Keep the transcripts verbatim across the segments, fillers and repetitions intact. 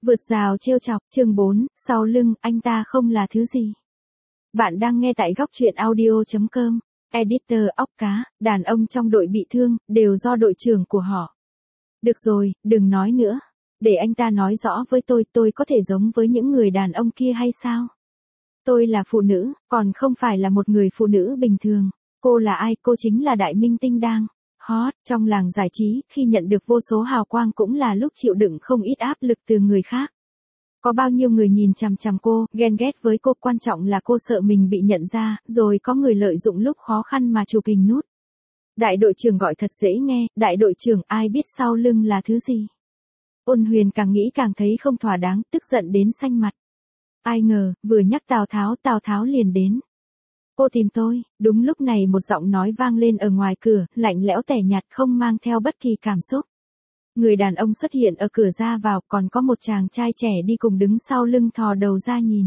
Vượt rào trêu chọc, chương bốn, sau lưng, anh ta không là thứ gì. Bạn đang nghe tại góc truyện audio chấm com, editor óc cá, đàn ông trong đội bị thương, đều do đội trưởng của họ. Được rồi, đừng nói nữa. Để anh ta nói rõ với tôi, tôi có thể giống với những người đàn ông kia hay sao? Tôi là phụ nữ, còn không phải là một người phụ nữ bình thường. Cô là ai? Cô chính là đại minh tinh đang hot trong làng giải trí, khi nhận được vô số hào quang cũng là lúc chịu đựng không ít áp lực từ người khác. Có bao nhiêu người nhìn chằm chằm cô, ghen ghét với cô, quan trọng là cô sợ mình bị nhận ra, rồi có người lợi dụng lúc khó khăn mà chụp hình nút. Đại đội trưởng gọi thật dễ nghe, đại đội trưởng, ai biết sau lưng là thứ gì? Ôn Huyền càng nghĩ càng thấy không thỏa đáng, tức giận đến xanh mặt. Ai ngờ, vừa nhắc Tào Tháo, Tào Tháo liền đến. Cô tìm tôi. Đúng lúc này một giọng nói vang lên ở ngoài cửa, lạnh lẽo tẻ nhạt, không mang theo bất kỳ cảm xúc. Người đàn ông xuất hiện ở cửa ra vào, còn có một chàng trai trẻ đi cùng đứng sau lưng thò đầu ra nhìn.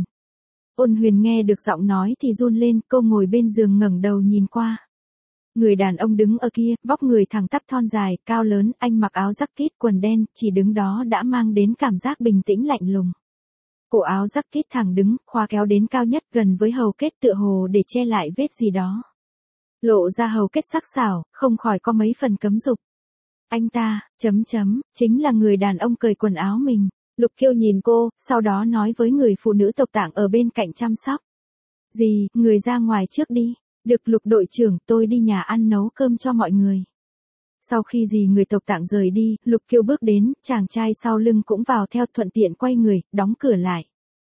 Ôn Huyền nghe được giọng nói thì run lên, cô ngồi bên giường ngẩng đầu nhìn qua. Người đàn ông đứng ở kia, vóc người thẳng tắp thon dài, cao lớn, anh mặc áo jacket quần đen, chỉ đứng đó đã mang đến cảm giác bình tĩnh lạnh lùng. Cổ áo jacket thẳng đứng, khóa kéo đến cao nhất gần với hầu kết, tựa hồ để che lại vết gì đó. Lộ ra hầu kết sắc sảo, không khỏi có mấy phần cấm dục. Anh ta, chấm chấm, chính là người đàn ông cởi quần áo mình. Lục Kiêu nhìn cô, sau đó nói với người phụ nữ tộc tạng ở bên cạnh chăm sóc. Gì, người ra ngoài trước đi. Được Lục đội trưởng, tôi đi nhà ăn nấu cơm cho mọi người. Sau khi gì người tộc tạng rời đi, Lục Kiêu bước đến, chàng trai sau lưng cũng vào theo, thuận tiện quay người, đóng cửa lại.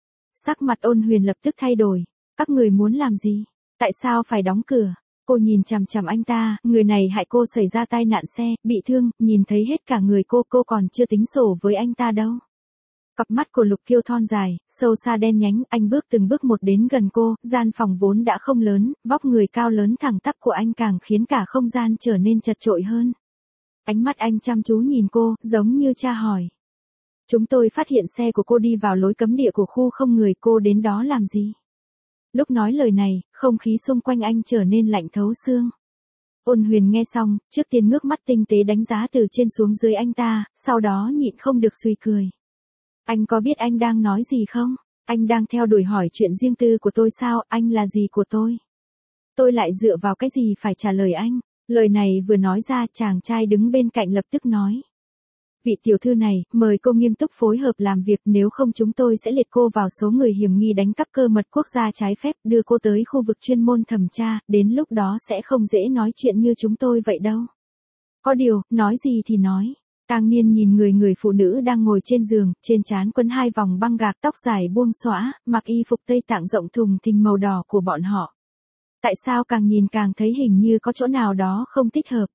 Sắc mặt Ôn Huyền lập tức thay đổi. Các người muốn làm gì? Tại sao phải đóng cửa? Cô nhìn chằm chằm anh ta, người này hại cô xảy ra tai nạn xe, bị thương, nhìn thấy hết cả người cô, cô còn chưa tính sổ với anh ta đâu. Cặp mắt của Lục Kiêu thon dài, sâu xa đen nhánh, anh bước từng bước một đến gần cô, gian phòng vốn đã không lớn, vóc người cao lớn thẳng tắp của anh càng khiến cả không gian trở nên chật chội hơn. Ánh mắt anh chăm chú nhìn cô, giống như tra hỏi. Chúng tôi phát hiện xe của cô đi vào lối cấm địa của khu không người, cô đến đó làm gì? Lúc nói lời này, không khí xung quanh anh trở nên lạnh thấu xương. Ôn Huyền nghe xong, trước tiên ngước mắt tinh tế đánh giá từ trên xuống dưới anh ta, sau đó nhịn không được suy cười. Anh có biết anh đang nói gì không? Anh đang theo đuổi hỏi chuyện riêng tư của tôi sao? Anh là gì của tôi? Tôi lại dựa vào cái gì phải trả lời anh? Lời này vừa nói ra, chàng trai đứng bên cạnh lập tức nói. Vị tiểu thư này, mời cô nghiêm túc phối hợp làm việc, nếu không chúng tôi sẽ liệt cô vào số người hiểm nghi đánh cắp cơ mật quốc gia trái phép, đưa cô tới khu vực chuyên môn thẩm tra, đến lúc đó sẽ không dễ nói chuyện như chúng tôi vậy đâu. Có điều, nói gì thì nói. Tang Niên nhìn người người phụ nữ đang ngồi trên giường, trên trán quấn hai vòng băng gạc, tóc dài buông xõa, mặc y phục Tây Tạng rộng thùng thình màu đỏ của bọn họ. Tại sao càng nhìn càng thấy hình như có chỗ nào đó không thích hợp?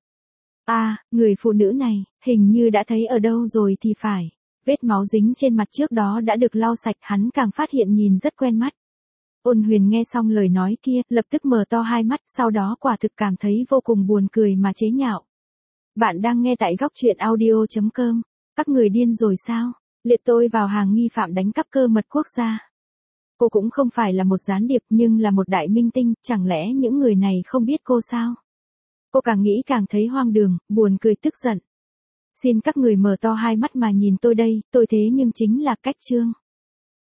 À, người phụ nữ này, hình như đã thấy ở đâu rồi thì phải. Vết máu dính trên mặt trước đó đã được lau sạch, hắn càng phát hiện nhìn rất quen mắt. Ôn Huyền nghe xong lời nói kia, lập tức mở to hai mắt, sau đó quả thực cảm thấy vô cùng buồn cười mà chế nhạo. Bạn đang nghe tại góc truyện audio chấm com, các người điên rồi sao? Liệt tôi vào hàng nghi phạm đánh cắp cơ mật quốc gia. Cô cũng không phải là một gián điệp nhưng là một đại minh tinh, chẳng lẽ những người này không biết cô sao? Cô càng nghĩ càng thấy hoang đường, buồn cười tức giận. Xin các người mở to hai mắt mà nhìn tôi đây, tôi thế nhưng chính là Cách Trương.